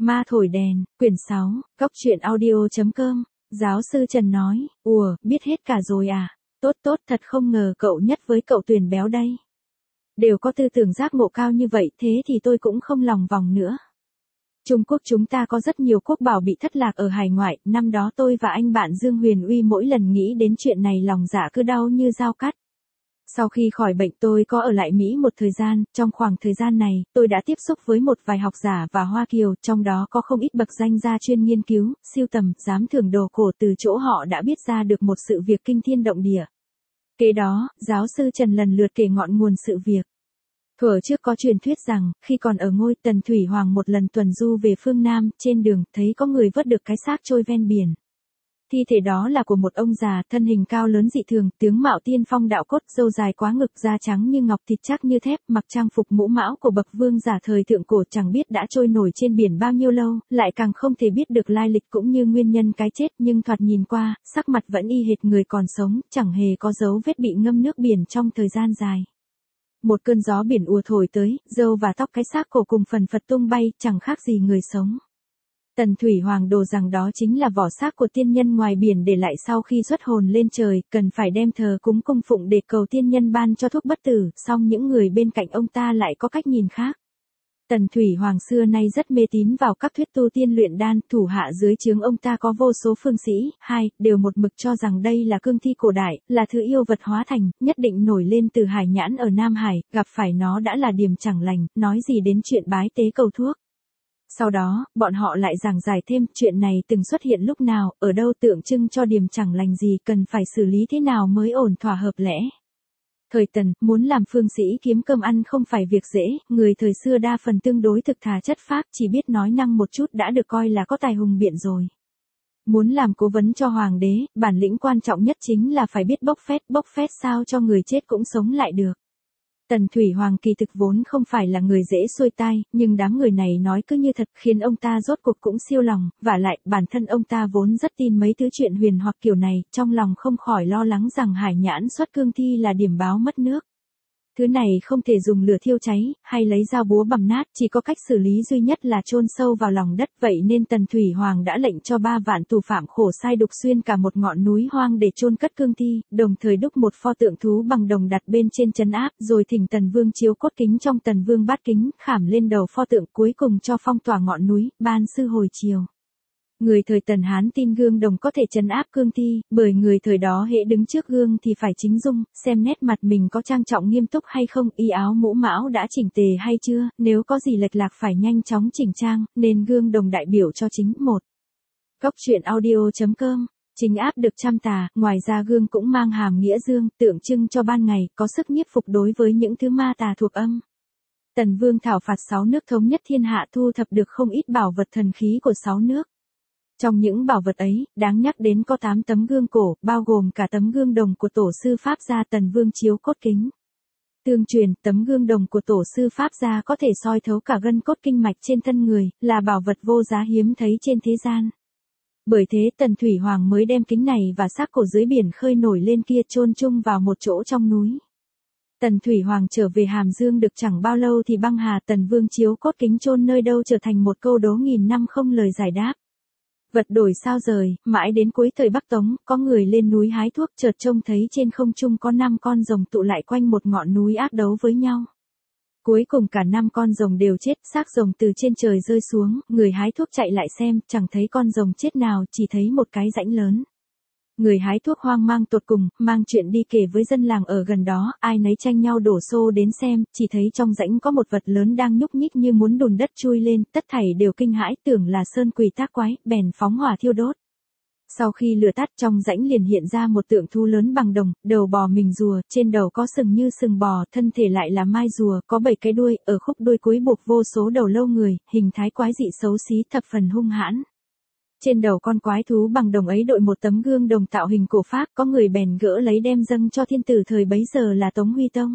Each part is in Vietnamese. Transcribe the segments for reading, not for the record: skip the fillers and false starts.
Ma thổi đèn, quyển 6, Cóc truyện audio.com, giáo sư Trần nói, biết hết cả rồi à? Tốt tốt, thật không ngờ cậu nhất với cậu Tuyền béo đây. Đều có tư tưởng giác ngộ cao như vậy, thế thì tôi cũng không lòng vòng nữa. Trung Quốc chúng ta có rất nhiều quốc bảo bị thất lạc ở hải ngoại, năm đó tôi và anh bạn Dương Huyền Uy mỗi lần nghĩ đến chuyện này lòng dạ cứ đau như dao cắt. Sau khi khỏi bệnh tôi có ở lại Mỹ một thời gian, trong khoảng thời gian này, tôi đã tiếp xúc với một vài học giả và Hoa Kiều, trong đó có không ít bậc danh gia chuyên nghiên cứu, sưu tầm, giám thưởng đồ cổ từ chỗ họ đã biết ra được một sự việc kinh thiên động địa. Kế đó, giáo sư Trần lần lượt kể ngọn nguồn sự việc. Thuở trước có truyền thuyết rằng, khi còn ở ngôi Tần Thủy Hoàng một lần tuần du về phương Nam, trên đường, thấy có người vớt được cái xác trôi ven biển. Thi thể đó là của một ông già, thân hình cao lớn dị thường, tướng mạo tiên phong đạo cốt, râu dài quá ngực, da trắng như ngọc, thịt chắc như thép, mặc trang phục mũ mão của bậc vương giả thời thượng cổ, chẳng biết đã trôi nổi trên biển bao nhiêu lâu, lại càng không thể biết được lai lịch cũng như nguyên nhân cái chết, nhưng thoạt nhìn qua, sắc mặt vẫn y hệt người còn sống, chẳng hề có dấu vết bị ngâm nước biển trong thời gian dài. Một cơn gió biển ùa thổi tới, râu và tóc cái xác cổ cùng phần phật tung bay, chẳng khác gì người sống. Tần Thủy Hoàng đồ rằng đó chính là vỏ xác của tiên nhân ngoài biển để lại sau khi xuất hồn lên trời, cần phải đem thờ cúng cung phụng để cầu tiên nhân ban cho thuốc bất tử, song những người bên cạnh ông ta lại có cách nhìn khác. Tần Thủy Hoàng xưa nay rất mê tín vào các thuyết tu tiên luyện đan, thủ hạ dưới trướng ông ta có vô số phương sĩ, đều một mực cho rằng đây là cương thi cổ đại, là thứ yêu vật hóa thành, nhất định nổi lên từ hải nhãn ở Nam Hải, gặp phải nó đã là điềm chẳng lành, nói gì đến chuyện bái tế cầu thuốc. Sau đó, bọn họ lại giảng giải thêm chuyện này từng xuất hiện lúc nào, ở đâu tượng trưng cho điềm chẳng lành gì, cần phải xử lý thế nào mới ổn thỏa hợp lẽ. Thời Tần, muốn làm phương sĩ kiếm cơm ăn không phải việc dễ, người thời xưa đa phần tương đối thực thà chất phác, chỉ biết nói năng một chút đã được coi là có tài hùng biện rồi. Muốn làm cố vấn cho hoàng đế, bản lĩnh quan trọng nhất chính là phải biết bốc phét sao cho người chết cũng sống lại được. Tần Thủy Hoàng kỳ thực vốn không phải là người dễ xuôi tai, nhưng đám người này nói cứ như thật khiến ông ta rốt cuộc cũng siêu lòng, vả lại bản thân ông ta vốn rất tin mấy thứ chuyện huyền hoặc kiểu này, trong lòng không khỏi lo lắng rằng hải nhãn xuất cương thi là điểm báo mất nước. Thứ này không thể dùng lửa thiêu cháy, hay lấy dao búa bằm nát, chỉ có cách xử lý duy nhất là chôn sâu vào lòng đất, vậy nên Tần Thủy Hoàng đã lệnh cho 3 vạn tù phạm khổ sai đục xuyên cả một ngọn núi hoang để chôn cất cương thi, đồng thời đúc một pho tượng thú bằng đồng đặt bên trên trấn áp, rồi thỉnh Tần Vương chiếu cốt kính trong Tần Vương bát kính, khảm lên đầu pho tượng, cuối cùng cho phong tỏa ngọn núi, ban sư hồi chiều. Người thời Tần Hán tin gương đồng có thể trấn áp cương thi, bởi người thời đó hễ đứng trước gương thì phải chính dung, xem nét mặt mình có trang trọng nghiêm túc hay không, y áo mũ mão đã chỉnh tề hay chưa, nếu có gì lệch lạc phải nhanh chóng chỉnh trang, nên gương đồng đại biểu cho chính một. Cóc truyện audio.com, chính áp được trăm tà, ngoài ra gương cũng mang hàm nghĩa dương, tượng trưng cho ban ngày, có sức nhiếp phục đối với những thứ ma tà thuộc âm. Tần Vương thảo phạt 6 nước thống nhất thiên hạ, thu thập được không ít bảo vật thần khí của 6 nước. Trong những bảo vật ấy, đáng nhắc đến có 8 tấm gương cổ, bao gồm cả tấm gương đồng của tổ sư Pháp gia Tần Vương chiếu cốt kính. Tương truyền, tấm gương đồng của tổ sư Pháp gia có thể soi thấu cả gân cốt kinh mạch trên thân người, là bảo vật vô giá hiếm thấy trên thế gian. Bởi thế Tần Thủy Hoàng mới đem kính này và xác cổ dưới biển khơi nổi lên kia chôn chung vào một chỗ trong núi. Tần Thủy Hoàng trở về Hàm Dương được chẳng bao lâu thì băng hà Tần Vương chiếu cốt kính chôn nơi đâu trở thành một câu đố nghìn năm không lời giải đáp. Vật đổi sao rời, mãi đến cuối thời Bắc Tống, có người lên núi hái thuốc chợt trông thấy trên không trung có 5 con rồng tụ lại quanh một ngọn núi ác đấu với nhau. Cuối cùng cả 5 con rồng đều chết, xác rồng từ trên trời rơi xuống, người hái thuốc chạy lại xem, chẳng thấy con rồng chết nào, chỉ thấy một cái rãnh lớn. Người hái thuốc hoang mang tột cùng, mang chuyện đi kể với dân làng ở gần đó, ai nấy tranh nhau đổ xô đến xem, chỉ thấy trong rãnh có một vật lớn đang nhúc nhích như muốn đùn đất chui lên, tất thảy đều kinh hãi, tưởng là sơn quỷ tác quái, bèn phóng hỏa thiêu đốt. Sau khi lửa tắt, trong rãnh liền hiện ra một tượng thú lớn bằng đồng, đầu bò mình rùa, trên đầu có sừng như sừng bò, thân thể lại là mai rùa, có 7 cái đuôi, ở khúc đuôi cuối buộc vô số đầu lâu người, hình thái quái dị xấu xí thập phần hung hãn. Trên đầu con quái thú bằng đồng ấy đội một tấm gương đồng tạo hình cổ Pháp, có người bèn gỡ lấy đem dâng cho thiên tử thời bấy giờ là Tống Huy Tông.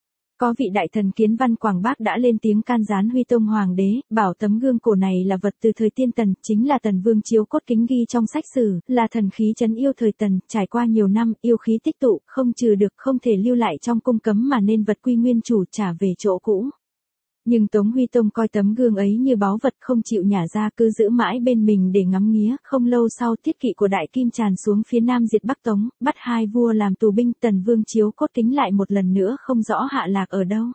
Có vị đại thần Kiến Văn Quảng Bác đã lên tiếng can gián Huy Tông Hoàng đế, bảo tấm gương cổ này là vật từ thời tiên Tần, chính là Tần Vương chiếu cốt kính ghi trong sách sử, là thần khí trấn yêu thời Tần, trải qua nhiều năm, yêu khí tích tụ, không trừ được, không thể lưu lại trong cung cấm mà nên vật quy nguyên chủ trả về chỗ cũ. Nhưng Tống Huy Tông coi tấm gương ấy như báu vật không chịu nhả ra, cứ giữ mãi bên mình để ngắm nghía. Không lâu sau, thiết kỵ của Đại Kim tràn xuống phía nam diệt Bắc Tống, bắt hai vua làm tù binh. Tần Vương Chiếu Cốt Kính lại một lần nữa không rõ hạ lạc ở đâu.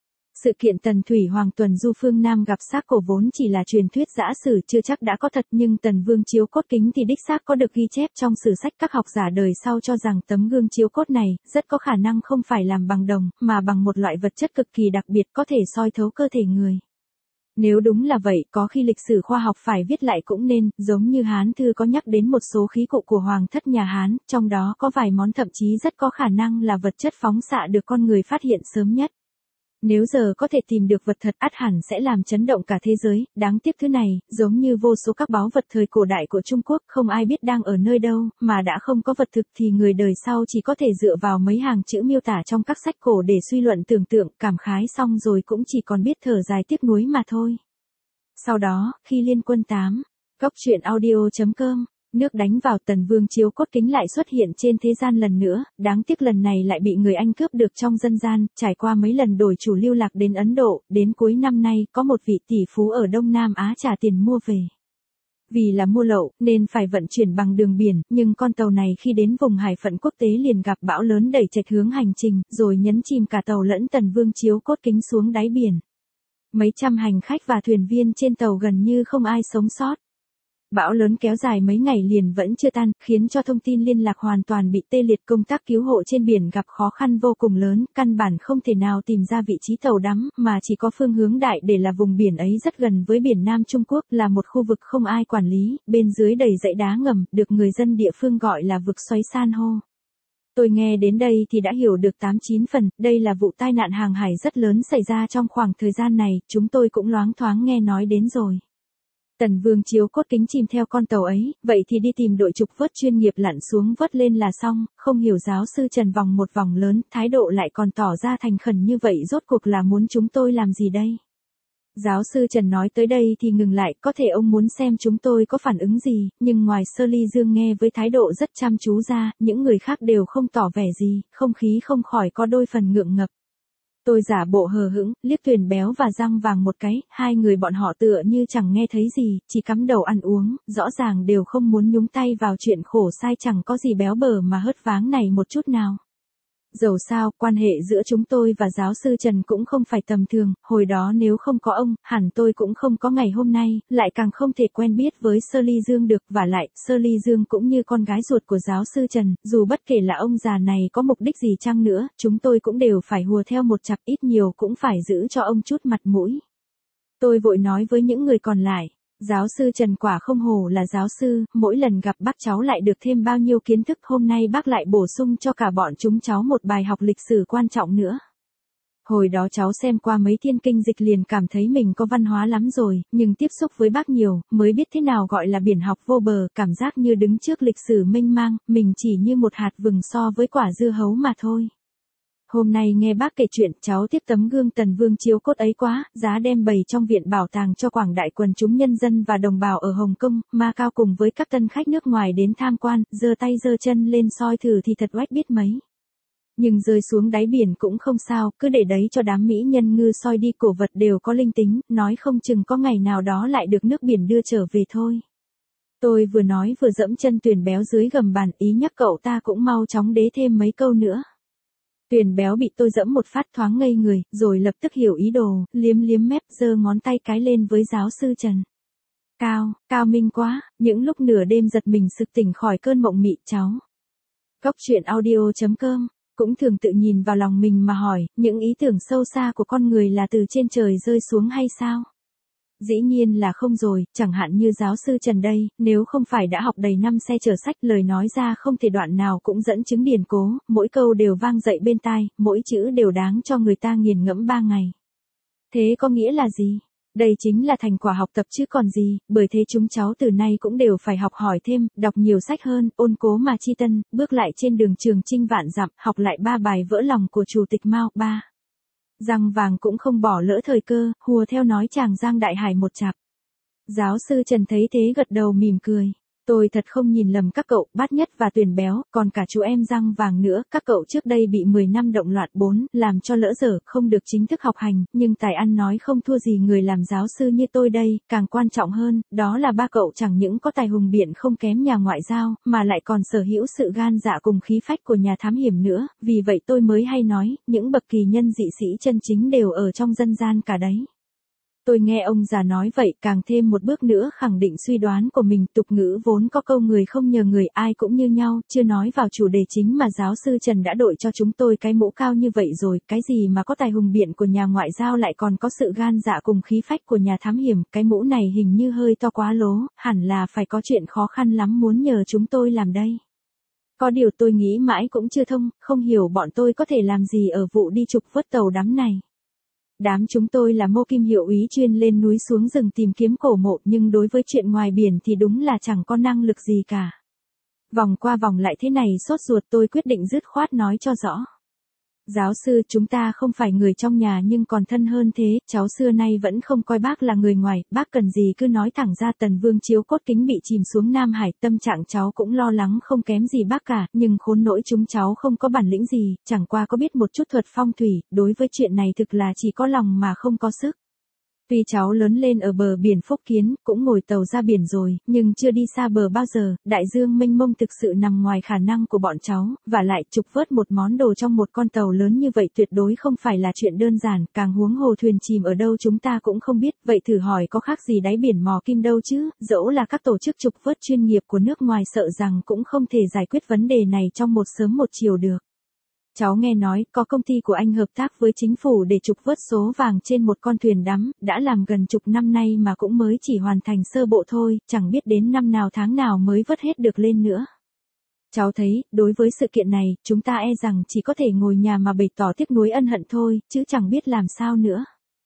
Sự kiện Tần Thủy Hoàng tuần du phương Nam gặp xác cổ vốn chỉ là truyền thuyết dã sử, chưa chắc đã có thật, nhưng Tần Vương Chiếu Cốt Kính thì đích xác có được ghi chép trong sử sách. Các học giả đời sau cho rằng tấm gương chiếu cốt này rất có khả năng không phải làm bằng đồng, mà bằng một loại vật chất cực kỳ đặc biệt có thể soi thấu cơ thể người. Nếu đúng là vậy, có khi lịch sử khoa học phải viết lại cũng nên, giống như Hán Thư có nhắc đến một số khí cụ của Hoàng thất nhà Hán, trong đó có vài món thậm chí rất có khả năng là vật chất phóng xạ được con người phát hiện sớm nhất. Nếu giờ có thể tìm được vật thật, ắt hẳn sẽ làm chấn động cả thế giới. Đáng tiếc thứ này, giống như vô số các báu vật thời cổ đại của Trung Quốc, không ai biết đang ở nơi đâu, mà đã không có vật thực thì người đời sau chỉ có thể dựa vào mấy hàng chữ miêu tả trong các sách cổ để suy luận tưởng tượng, cảm khái xong rồi cũng chỉ còn biết thở dài tiếc nuối mà thôi. Sau đó, khi Liên Quân 8, goctruyện.audio.com, nước đánh vào, Tần Vương Chiếu Cốt Kính lại xuất hiện trên thế gian lần nữa, đáng tiếc lần này lại bị người Anh cướp được trong dân gian, trải qua mấy lần đổi chủ lưu lạc đến Ấn Độ, đến cuối năm nay, có một vị tỷ phú ở Đông Nam Á trả tiền mua về. Vì là mua lậu, nên phải vận chuyển bằng đường biển, nhưng con tàu này khi đến vùng hải phận quốc tế liền gặp bão lớn đẩy chệch hướng hành trình, rồi nhấn chìm cả tàu lẫn Tần Vương Chiếu Cốt Kính xuống đáy biển. Mấy trăm hành khách và thuyền viên trên tàu gần như không ai sống sót. Bão lớn kéo dài mấy ngày liền vẫn chưa tan, khiến cho thông tin liên lạc hoàn toàn bị tê liệt. Công tác cứu hộ trên biển gặp khó khăn vô cùng lớn, căn bản không thể nào tìm ra vị trí tàu đắm, mà chỉ có phương hướng đại để là vùng biển ấy rất gần với biển Nam Trung Quốc, là một khu vực không ai quản lý, bên dưới đầy dãy đá ngầm, được người dân địa phương gọi là vực xoáy san hô. Tôi nghe đến đây thì đã hiểu được 8-9 phần, đây là vụ tai nạn hàng hải rất lớn xảy ra trong khoảng thời gian này, chúng tôi cũng loáng thoáng nghe nói đến rồi. Tần Vương Chiếu Cốt Kính chìm theo con tàu ấy, vậy thì đi tìm đội trục vớt chuyên nghiệp lặn xuống vớt lên là xong. Không hiểu giáo sư Trần vòng một vòng lớn, thái độ lại còn tỏ ra thành khẩn như vậy, rốt cuộc là muốn chúng tôi làm gì đây? Giáo sư Trần nói tới đây thì ngừng lại, có thể ông muốn xem chúng tôi có phản ứng gì, nhưng ngoài Sơ Ly Dương nghe với thái độ rất chăm chú ra, những người khác đều không tỏ vẻ gì, không khí không khỏi có đôi phần ngượng ngập. Tôi giả bộ hờ hững, liếc Tuyền Béo và Răng Vàng một cái, hai người bọn họ tựa như chẳng nghe thấy gì, chỉ cắm đầu ăn uống, rõ ràng đều không muốn nhúng tay vào chuyện khổ sai chẳng có gì béo bở mà hớt váng này một chút nào. Dẫu sao, quan hệ giữa chúng tôi và giáo sư Trần cũng không phải tầm thường, hồi đó nếu không có ông, hẳn tôi cũng không có ngày hôm nay, lại càng không thể quen biết với Sơ Ly Dương được, và lại, Sơ Ly Dương cũng như con gái ruột của giáo sư Trần, dù bất kể là ông già này có mục đích gì chăng nữa, chúng tôi cũng đều phải hùa theo một chặp, ít nhiều cũng phải giữ cho ông chút mặt mũi. Tôi vội nói với những người còn lại. Giáo sư Trần quả không hổ là giáo sư, mỗi lần gặp bác cháu lại được thêm bao nhiêu kiến thức, hôm nay bác lại bổ sung cho cả bọn chúng cháu một bài học lịch sử quan trọng nữa. Hồi đó cháu xem qua mấy thiên kinh dịch liền cảm thấy mình có văn hóa lắm rồi, nhưng tiếp xúc với bác nhiều, mới biết thế nào gọi là biển học vô bờ, cảm giác như đứng trước lịch sử mênh mang, mình chỉ như một hạt vừng so với quả dưa hấu mà thôi. Hôm nay nghe bác kể chuyện, cháu tiếc tấm gương Tần Vương Chiếu Cốt ấy quá, giá đem bày trong viện bảo tàng cho quảng đại quần chúng nhân dân và đồng bào ở Hồng Kông, Macau cùng với các tân khách nước ngoài đến tham quan, giơ tay giơ chân lên soi thử thì thật oách biết mấy. Nhưng rơi xuống đáy biển cũng không sao, cứ để đấy cho đám mỹ nhân ngư soi đi, cổ vật đều có linh tính, nói không chừng có ngày nào đó lại được nước biển đưa trở về thôi. Tôi vừa nói vừa dẫm chân Tuyền Béo dưới gầm bàn, ý nhắc cậu ta cũng mau chóng đế thêm mấy câu nữa. Tuyền Béo bị tôi dẫm một phát thoáng ngây người, rồi lập tức hiểu ý đồ, liếm liếm mép, giơ ngón tay cái lên với giáo sư Trần. Cao minh quá, những lúc nửa đêm giật mình sực tỉnh khỏi cơn mộng mị cháu. Goctruyện.audio.com, cũng thường tự nhìn vào lòng mình mà hỏi, những ý tưởng sâu xa của con người là từ trên trời rơi xuống hay sao? Dĩ nhiên là không rồi, chẳng hạn như giáo sư Trần đây, nếu không phải đã học đầy năm xe chở sách, lời nói ra không thể đoạn nào cũng dẫn chứng điển cố, mỗi câu đều vang dậy bên tai, mỗi chữ đều đáng cho người ta nghiền ngẫm 3 ngày. Thế có nghĩa là gì? Đây chính là thành quả học tập chứ còn gì, bởi thế chúng cháu từ nay cũng đều phải học hỏi thêm, đọc nhiều sách hơn, ôn cố mà chi tân, bước lại trên đường trường chinh vạn dặm, học lại 3 bài vỡ lòng của Chủ tịch Mao. 3. Răng Vàng cũng không bỏ lỡ thời cơ, hùa theo nói chàng Giang Đại Hải một chặp. Giáo sư Trần thấy thế gật đầu mỉm cười. Tôi thật không nhìn lầm các cậu, Bát Nhất và Tuyền Béo, còn cả chú em Răng Vàng nữa, các cậu trước đây bị 10 năm động loạt 4, làm cho lỡ dở, không được chính thức học hành, nhưng tài ăn nói không thua gì người làm giáo sư như tôi đây, càng quan trọng hơn, đó là ba cậu chẳng những có tài hùng biện không kém nhà ngoại giao, mà lại còn sở hữu sự gan dạ cùng khí phách của nhà thám hiểm nữa, vì vậy tôi mới hay nói, những bậc kỳ nhân dị sĩ chân chính đều ở trong dân gian cả đấy. Tôi nghe ông già nói vậy càng thêm một bước nữa khẳng định suy đoán của mình, tục ngữ vốn có câu người không nhờ người ai cũng như nhau, chưa nói vào chủ đề chính mà giáo sư Trần đã đội cho chúng tôi cái mũ cao như vậy rồi, cái gì mà có tài hùng biện của nhà ngoại giao lại còn có sự gan dạ cùng khí phách của nhà thám hiểm, cái mũ này hình như hơi to quá lố, hẳn là phải có chuyện khó khăn lắm muốn nhờ chúng tôi làm đây. Có điều tôi nghĩ mãi cũng chưa thông, không hiểu bọn tôi có thể làm gì ở vụ đi trục vớt tàu đắm này. Đám chúng tôi là mô kim hiệu úy chuyên lên núi xuống rừng tìm kiếm cổ mộ, nhưng đối với chuyện ngoài biển thì đúng là chẳng có năng lực gì cả. Vòng qua vòng lại thế này sốt ruột, tôi quyết định dứt khoát nói cho rõ. Giáo sư, chúng ta không phải người trong nhà nhưng còn thân hơn thế, cháu xưa nay vẫn không coi bác là người ngoài, bác cần gì cứ nói thẳng ra. Tần Vương Chiếu cốt kính bị chìm xuống Nam Hải, tâm trạng cháu cũng lo lắng không kém gì bác cả, nhưng khốn nỗi chúng cháu không có bản lĩnh gì, chẳng qua có biết một chút thuật phong thủy, đối với chuyện này thực là chỉ có lòng mà không có sức. Tuy cháu lớn lên ở bờ biển Phúc Kiến, cũng ngồi tàu ra biển rồi, nhưng chưa đi xa bờ bao giờ, đại dương mênh mông thực sự nằm ngoài khả năng của bọn cháu, và lại trục vớt một món đồ trong một con tàu lớn như vậy tuyệt đối không phải là chuyện đơn giản, càng huống hồ thuyền chìm ở đâu chúng ta cũng không biết, vậy thử hỏi có khác gì đáy biển mò kim đâu chứ, dẫu là các tổ chức trục vớt chuyên nghiệp của nước ngoài sợ rằng cũng không thể giải quyết vấn đề này trong một sớm một chiều được. Cháu nghe nói, có công ty của anh hợp tác với chính phủ để trục vớt số vàng trên một con thuyền đắm, đã làm gần chục năm nay mà cũng mới chỉ hoàn thành sơ bộ thôi, chẳng biết đến năm nào tháng nào mới vớt hết được lên nữa. Cháu thấy, đối với sự kiện này, chúng ta e rằng chỉ có thể ngồi nhà mà bày tỏ tiếc nuối ân hận thôi, chứ chẳng biết làm sao nữa.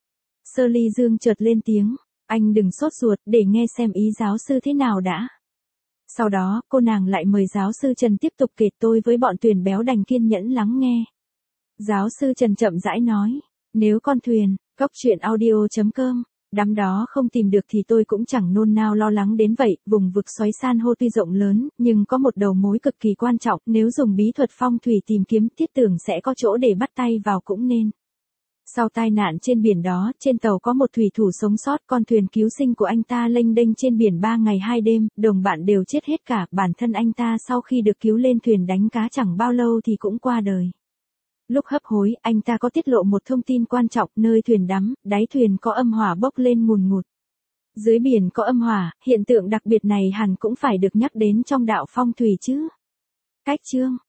Sơ Ly Dương chợt lên tiếng, anh đừng sốt ruột, để nghe xem ý giáo sư thế nào đã. Sau đó, cô nàng lại mời giáo sư Trần tiếp tục kể, tôi với bọn Tuyền Béo đành kiên nhẫn lắng nghe. Giáo sư Trần chậm rãi nói, nếu con thuyền, coctruyện.audio.com, đám đó không tìm được thì tôi cũng chẳng nôn nao lo lắng đến vậy, vùng vực xoáy san hô tuy rộng lớn, nhưng có một đầu mối cực kỳ quan trọng, nếu dùng bí thuật phong thủy tìm kiếm thiết tưởng sẽ có chỗ để bắt tay vào cũng nên. Sau tai nạn trên biển đó, trên tàu có một thủy thủ sống sót, con thuyền cứu sinh của anh ta lênh đênh trên biển 3 ngày 2 đêm, đồng bạn đều chết hết cả, bản thân anh ta sau khi được cứu lên thuyền đánh cá chẳng bao lâu thì cũng qua đời. Lúc hấp hối, anh ta có tiết lộ một thông tin quan trọng, nơi thuyền đắm, đáy thuyền có âm hỏa bốc lên ngùn ngụt. Dưới biển có âm hỏa, hiện tượng đặc biệt này hẳn cũng phải được nhắc đến trong đạo phong thủy chứ. Cách chương